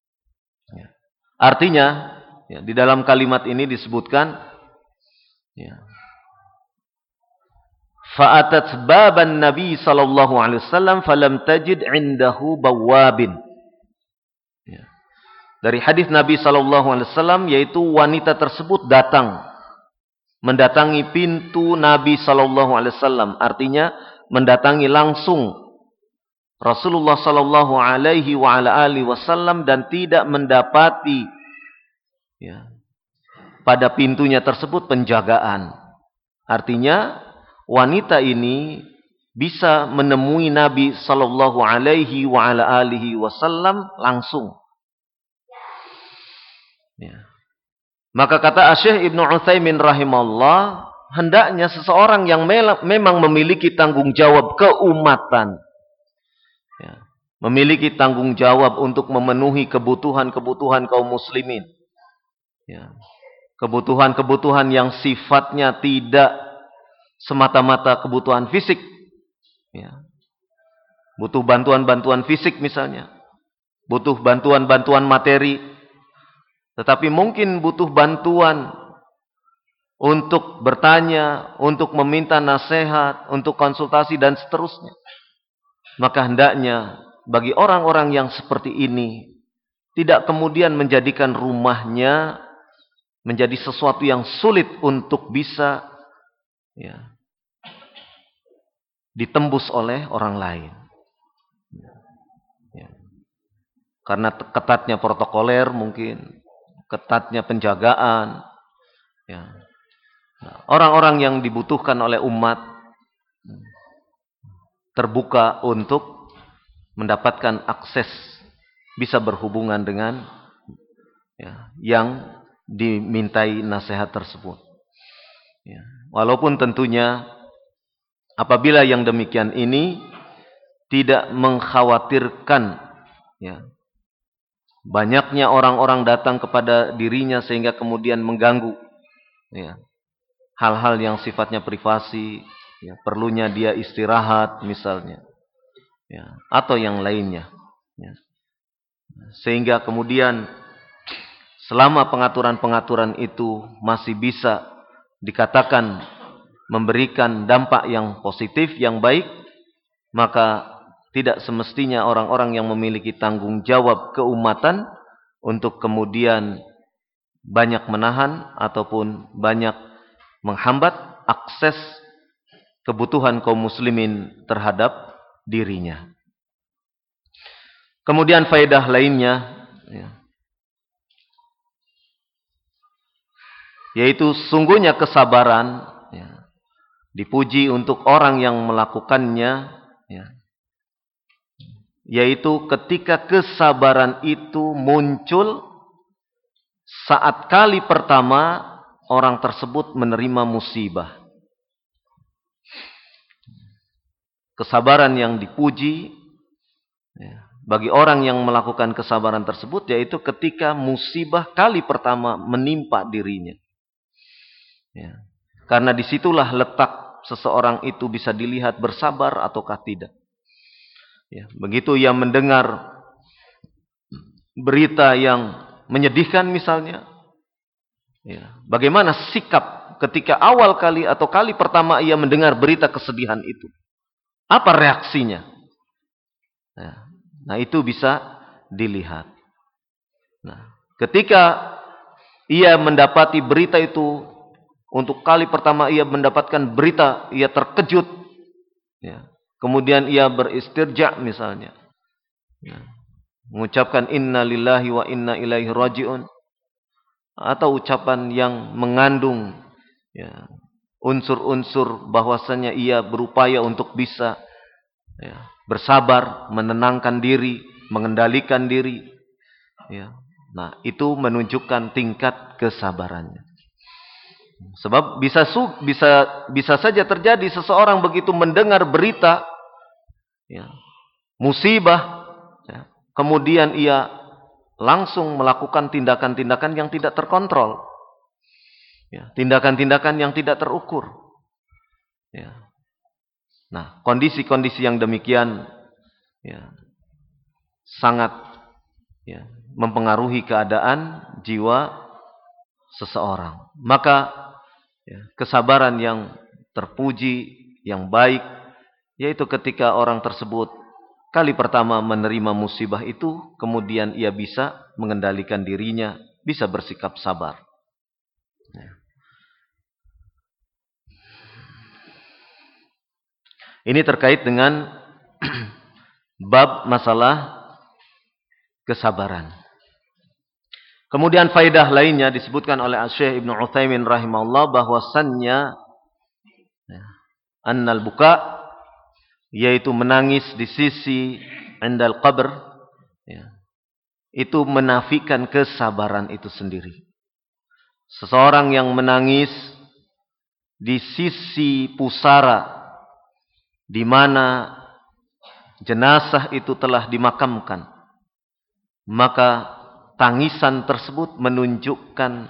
Artinya, di dalam kalimat ini disebutkan, fa'atat baban Nabi sallallahu alaihi wasallam falam tajid indahu bawabin. Dari hadis Nabi sallallahu alaihi wasallam, yaitu wanita tersebut mendatangi pintu Nabi sallallahu alaihi wasallam, artinya mendatangi langsung Rasulullah sallallahu alaihi wasallam dan tidak mendapati pada pintunya tersebut penjagaan. Artinya wanita ini bisa menemui Nabi sallallahu alaihi wasallam langsung. Maka kata Syekh Ibnu Utsaimin rahimahullah, hendaknya seseorang yang memang memiliki tanggung jawab keumatan, memiliki tanggung jawab untuk memenuhi kebutuhan-kebutuhan kaum muslimin, kebutuhan-kebutuhan yang sifatnya tidak semata-mata kebutuhan fisik, butuh bantuan-bantuan fisik misalnya, butuh bantuan-bantuan materi, tetapi mungkin butuh bantuan untuk bertanya, untuk meminta nasihat, untuk konsultasi dan seterusnya. Maka hendaknya bagi orang-orang yang seperti ini tidak kemudian menjadikan rumahnya menjadi sesuatu yang sulit untuk bisa ditembus oleh orang lain. Karena ketatnya protokoler mungkin, ketatnya penjagaan. Orang-orang yang dibutuhkan oleh umat terbuka untuk mendapatkan akses, bisa berhubungan dengan yang dimintai nasihat tersebut. Walaupun tentunya apabila yang demikian ini tidak mengkhawatirkan banyaknya orang-orang datang kepada dirinya sehingga kemudian mengganggu hal-hal yang sifatnya privasi, perlunya dia istirahat misalnya, atau yang lainnya, sehingga kemudian selama pengaturan-pengaturan itu masih bisa dikatakan memberikan dampak yang positif, yang baik, maka tidak semestinya orang-orang yang memiliki tanggung jawab keumatan untuk kemudian banyak menahan ataupun banyak menghambat akses kebutuhan kaum muslimin terhadap dirinya. Kemudian faedah lainnya, yaitu sungguhnya kesabaran dipuji untuk orang yang melakukannya, yaitu ketika kesabaran itu muncul saat kali pertama orang tersebut menerima musibah. Kesabaran yang dipuji bagi orang yang melakukan kesabaran tersebut, yaitu ketika musibah kali pertama menimpa dirinya. Karena disitulah letak seseorang itu bisa dilihat bersabar ataukah tidak. Begitu ia mendengar berita yang menyedihkan misalnya, bagaimana sikap ketika awal kali atau kali pertama ia mendengar berita kesedihan itu? Apa reaksinya? Nah, itu bisa dilihat. Nah, ketika ia mendapati berita itu, untuk kali pertama ia mendapatkan berita, ia terkejut. Kemudian ia beristirja misalnya, mengucapkan inna lillahi wa inna ilaihi raji'un, atau ucapan yang mengandung unsur-unsur bahwasanya ia berupaya untuk bisa bersabar, menenangkan diri, mengendalikan diri. Nah, itu menunjukkan tingkat kesabarannya. Sebab bisa saja terjadi seseorang begitu mendengar berita musibah, kemudian ia langsung melakukan tindakan-tindakan yang tidak terkontrol. Ya, tindakan-tindakan yang tidak terukur. Ya. Nah, kondisi-kondisi yang demikian ya, sangat ya, mempengaruhi keadaan jiwa seseorang. Maka ya, kesabaran yang terpuji, yang baik, yaitu ketika orang tersebut kali pertama menerima musibah itu, kemudian ia bisa mengendalikan dirinya, bisa bersikap sabar. Ya. Ini terkait dengan bab masalah kesabaran. Kemudian faidah lainnya disebutkan oleh Syekh Ibnu Utsaimin rahimahullah bahwasannya annal buka, yaitu menangis di sisi indal qabr, ya, itu menafikan kesabaran itu sendiri. Seseorang yang menangis di sisi pusara di mana jenazah itu telah dimakamkan, maka tangisan tersebut menunjukkan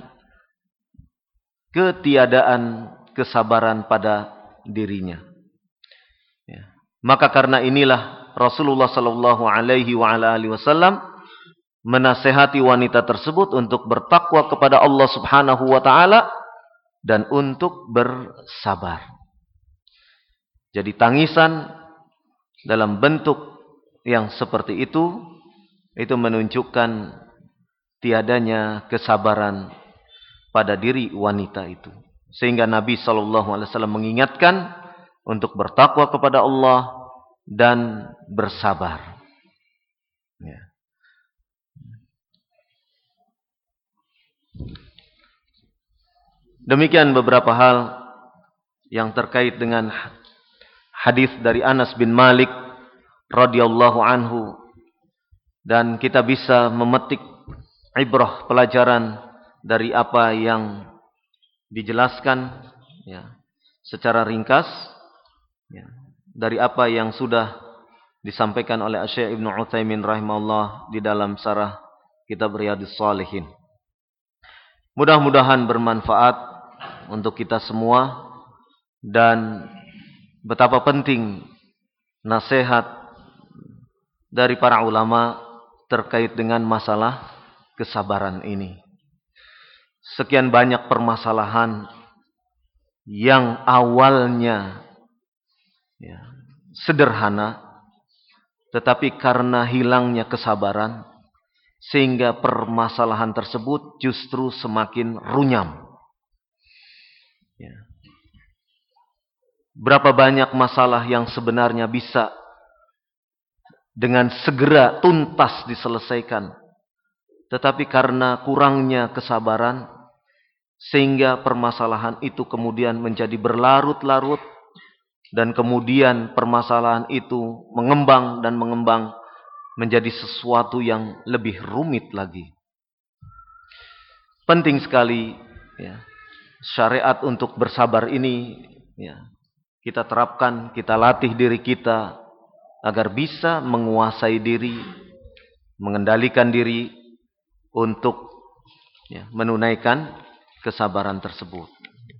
ketiadaan kesabaran pada dirinya. Ya. Maka karena inilah Rasulullah sallallahu alaihi wasallam menasihati wanita tersebut untuk bertakwa kepada Allah Subhanahu wa taala dan untuk bersabar. Jadi tangisan dalam bentuk yang seperti itu menunjukkan tiadanya kesabaran pada diri wanita itu. Sehingga Nabi SAW mengingatkan untuk bertakwa kepada Allah dan bersabar. Ya. Demikian beberapa hal yang terkait dengan hadis dari Anas bin Malik radhiyallahu anhu, dan kita bisa memetik ibrah, pelajaran dari apa yang dijelaskan ya, secara ringkas ya, dari apa yang sudah disampaikan oleh Syekh Ibnu Utsaimin rahimahullah di dalam syarah kitab Riyadhus Shalihin. Mudah-mudahan bermanfaat untuk kita semua, dan betapa penting nasihat dari para ulama terkait dengan masalah kesabaran ini. Sekian banyak permasalahan yang awalnya ya, sederhana, tetapi karena hilangnya kesabaran, sehingga permasalahan tersebut justru semakin runyam. Ya. Berapa banyak masalah yang sebenarnya bisa dengan segera tuntas diselesaikan, tetapi karena kurangnya kesabaran, sehingga permasalahan itu kemudian menjadi berlarut-larut, dan kemudian permasalahan itu mengembang dan mengembang menjadi sesuatu yang lebih rumit lagi. Penting sekali ya, syariat untuk bersabar ini ya, kita terapkan, kita latih diri kita agar bisa menguasai diri, mengendalikan diri untuk ya, menunaikan kesabaran tersebut.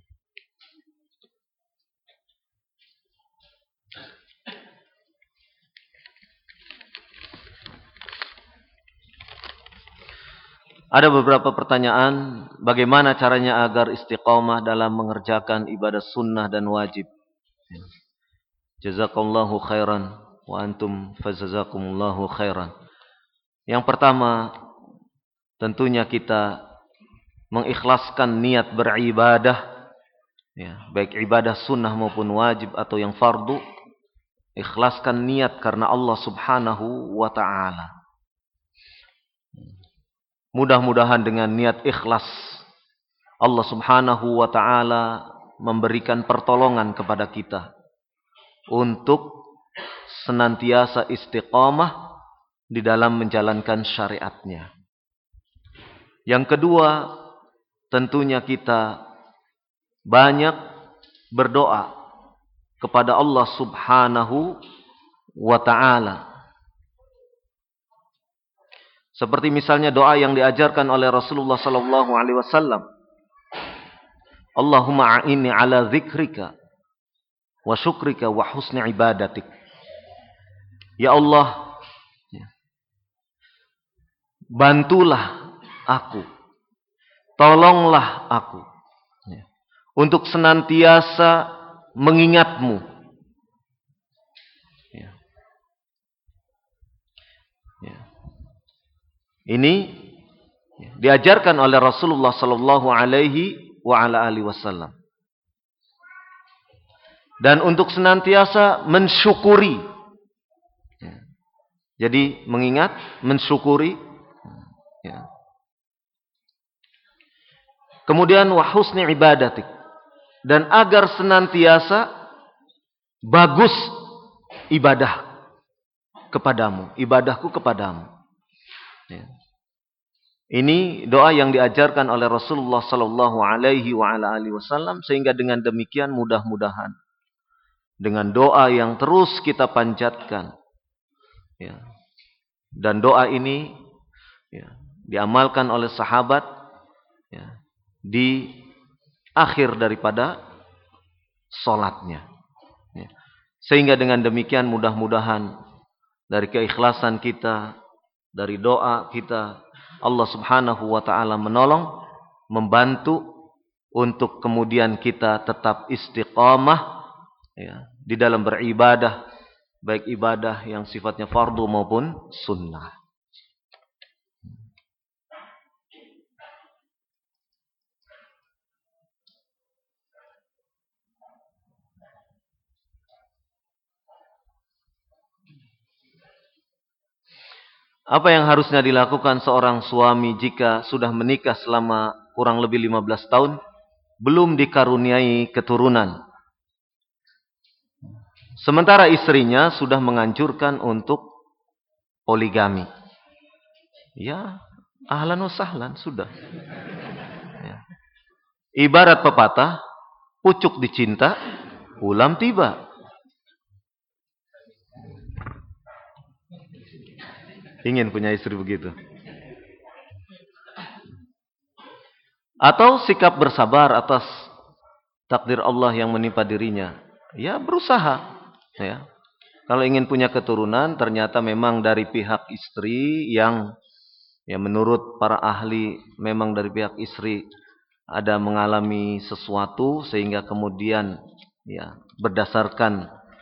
Ada beberapa pertanyaan, bagaimana caranya agar istiqamah dalam mengerjakan ibadah sunnah dan wajib? Jazakallahu khairan wa antum fajazakumullahu khairan. Yang pertama, tentunya kita mengikhlaskan niat beribadah, ya, baik ibadah sunnah maupun wajib atau yang fardu. Ikhlaskan niat karena Allah Subhanahu wa ta'ala. Mudah-mudahan dengan niat ikhlas Allah Subhanahu wa ta'ala memberikan pertolongan kepada kita untuk senantiasa istiqamah di dalam menjalankan syariatnya. Yang kedua, tentunya kita banyak berdoa kepada Allah Subhanahu wa ta'ala, Seperti misalnya doa yang diajarkan oleh Rasulullah sallallahu alaihi wasallam. Allahumma a'inni ala dzikrika wa syukrika wa husni ibadatik. Ya Allah, bantulah aku, tolonglah aku untuk senantiasa mengingatmu. Ini diajarkan oleh Rasulullah sallallahu alaihi wa ala alihi wasallam. Dan untuk senantiasa mensyukuri. Jadi mengingat, mensyukuri. Kemudian wa husni ibadatik. Dan agar senantiasa bagus ibadah kepadamu, ibadahku kepadamu. Ini doa yang diajarkan oleh Rasulullah sallallahu alaihi wa ala alihi wasallam, sehingga dengan demikian mudah-mudahan dengan doa yang terus kita panjatkan, dan doa ini diamalkan oleh sahabat di akhir daripada salatnya, sehingga dengan demikian mudah-mudahan dari keikhlasan kita, dari doa kita, Allah subhanahu wa ta'ala menolong, membantu untuk kemudian kita tetap istiqamah di dalam beribadah, baik ibadah yang sifatnya fardu maupun sunnah. Apa yang harusnya dilakukan seorang suami jika sudah menikah selama kurang lebih 15 tahun, belum dikaruniai keturunan, sementara istrinya sudah menganjurkan untuk poligami? Ya, ahlan wa sahlan, sudah. Ibarat pepatah, pucuk dicinta, ulam tiba. Ingin punya istri begitu. Atau sikap bersabar atas takdir Allah yang menimpa dirinya. Ya, berusaha. Ya. Kalau ingin punya keturunan, ternyata memang dari pihak istri yang menurut para ahli, memang dari pihak istri ada mengalami sesuatu sehingga kemudian berdasarkan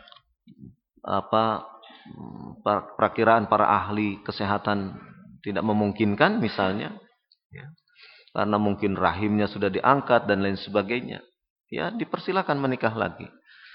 perakiraan para ahli kesehatan tidak memungkinkan, misalnya karena mungkin rahimnya sudah diangkat dan lain sebagainya, dipersilakan menikah lagi.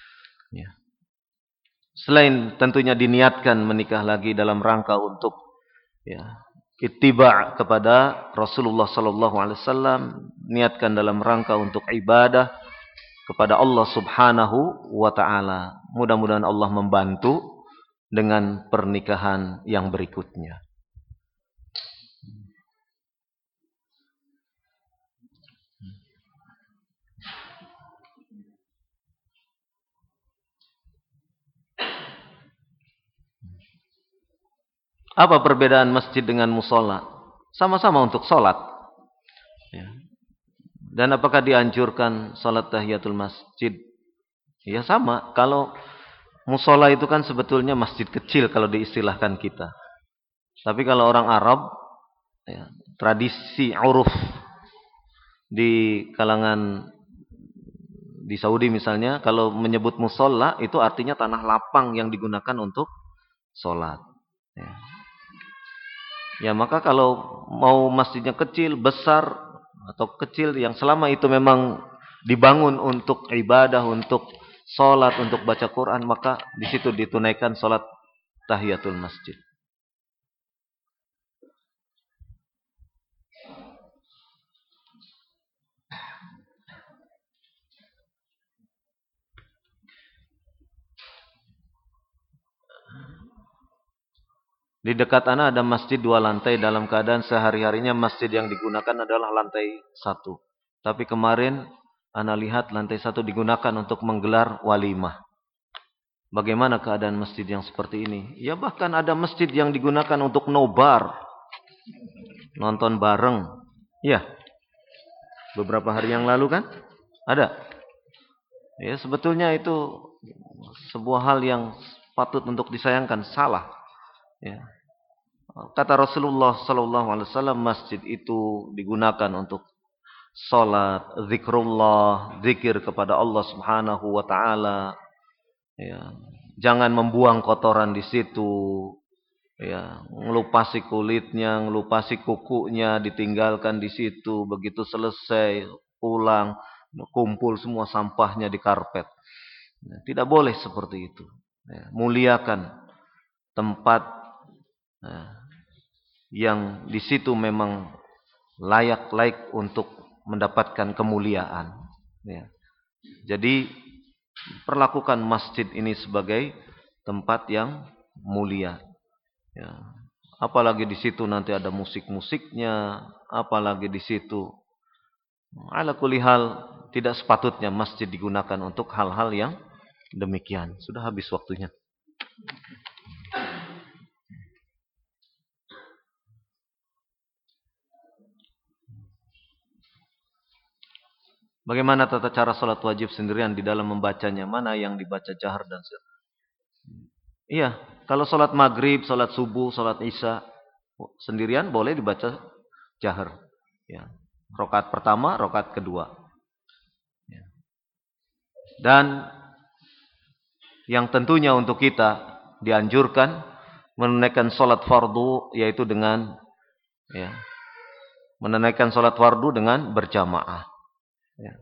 Selain tentunya diniatkan menikah lagi dalam rangka untuk ittiba' kepada Rasulullah sallallahu alaihi wasallam, niatkan dalam rangka untuk ibadah kepada Allah subhanahu wa ta'ala. Mudah-mudahan Allah membantu dengan pernikahan yang berikutnya. Apa perbedaan masjid dengan musola? Sama-sama untuk sholat. Dan apakah dianjurkan sholat tahiyatul masjid? Ya sama. Kalau musola itu kan sebetulnya masjid kecil kalau diistilahkan kita. Tapi kalau orang Arab, tradisi uruf di kalangan di Saudi misalnya, kalau menyebut musola itu artinya tanah lapang yang digunakan untuk sholat. Ya maka kalau mau masjidnya kecil, besar atau kecil, yang selama itu memang dibangun untuk ibadah, untuk sholat, untuk baca Quran, maka di situ ditunaikan sholat tahiyatul masjid. Di dekat ana ada masjid 2 lantai, dalam keadaan sehari-harinya masjid yang digunakan adalah lantai 1. Tapi kemarin ana lihat lantai 1 digunakan untuk menggelar walimah. Bagaimana keadaan masjid yang seperti ini? Ya bahkan ada masjid yang digunakan untuk nobar. Nonton bareng. Iya. Beberapa hari yang lalu kan? Ada. Ya, sebetulnya itu sebuah hal yang patut untuk disayangkan, salah. Ya. Kata Rasulullah sallallahu alaihi wasallam, masjid itu digunakan untuk salat, zikrullah, zikir kepada Allah Subhanahu wa taala. Ya. Jangan membuang kotoran di situ. Ya, ngelupasi kulitnya, ngelupasi kukunya, ditinggalkan di situ. Begitu selesai, pulang, kumpul semua sampahnya di karpet. Ya, tidak boleh seperti itu. Ya, muliakan tempat yang di situ memang layak untuk mendapatkan kemuliaan. Ya. Jadi perlakukan masjid ini sebagai tempat yang mulia. Ya. Apalagi di situ nanti ada musik-musiknya, apalagi di situ. Ala kulli hal, tidak sepatutnya masjid digunakan untuk hal-hal yang demikian. Sudah habis waktunya. Bagaimana tata cara salat wajib sendirian di dalam membacanya? Mana yang dibaca jahar dan sir? Iya, kalau salat maghrib, salat subuh, salat isya sendirian boleh dibaca jahar. Ya. Rakaat pertama, rakaat kedua. Ya. Dan yang tentunya untuk kita dianjurkan menunaikan salat fardu, yaitu dengan menunaikan salat fardu dengan berjamaah. Ya.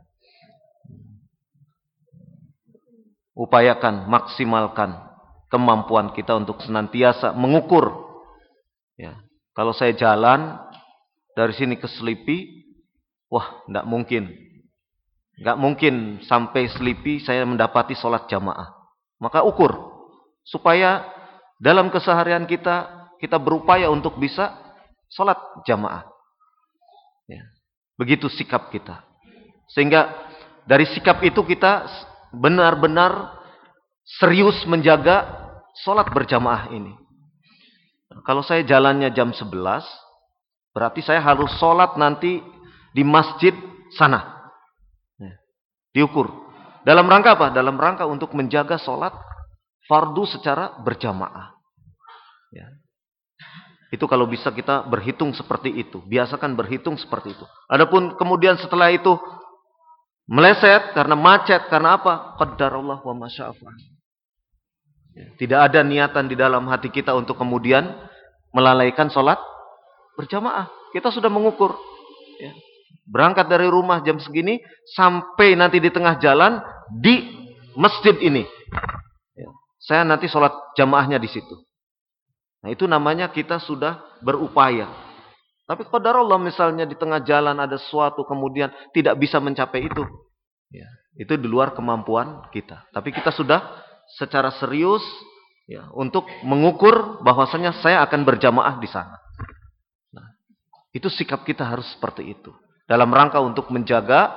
Upayakan, maksimalkan kemampuan kita untuk senantiasa mengukur. Ya. Kalau saya jalan dari sini ke Selipi, wah, tidak mungkin. Nggak mungkin sampai Selipi saya mendapati sholat jamaah. Maka ukur supaya dalam keseharian kita berupaya untuk bisa sholat jamaah. Ya. Begitu sikap kita. Sehingga dari sikap itu kita benar-benar serius menjaga sholat berjamaah ini. Kalau saya jalannya jam 11, berarti saya harus sholat nanti di masjid sana. Diukur. Dalam rangka apa? Dalam rangka untuk menjaga sholat fardu secara berjamaah. Ya. Itu kalau bisa kita berhitung seperti itu. Biasakan berhitung seperti itu. Adapun kemudian setelah itu meleset karena macet, karena apa? Qadarullah wa masya'afa'al. Tidak ada niatan di dalam hati kita untuk kemudian melalaikan sholat berjamaah. Kita sudah mengukur. Ya. Berangkat dari rumah jam segini, sampai nanti di tengah jalan, di masjid ini. Ya. Saya nanti sholat jamaahnya di situ. Nah, itu namanya kita sudah berupaya. Tapi qadarullah misalnya di tengah jalan ada sesuatu, kemudian tidak bisa mencapai itu. Ya. Itu di luar kemampuan kita. Tapi kita sudah secara serius untuk mengukur bahwasanya saya akan berjamaah di sana. Nah, itu sikap kita harus seperti itu. Dalam rangka untuk menjaga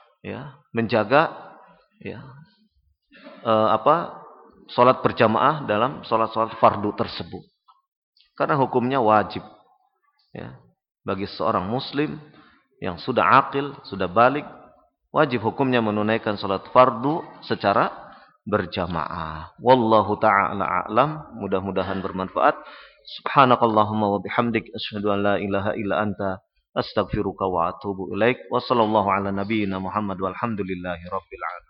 sholat berjamaah dalam sholat-sholat fardu tersebut. Karena hukumnya wajib. Ya, bagi seorang muslim yang sudah aqil, sudah balik, wajib hukumnya menunaikan sholat fardu secara berjamaah. Wallahu ta'ala a'lam. Mudah-mudahan bermanfaat. Subhanakallahumma wa bihamdik asyhadu an la ilaha illa anta astaghfiruka wa atubu ilaik. Wa sallallahu ala nabiyyina Muhammad walhamdulillahi rabbil alamin.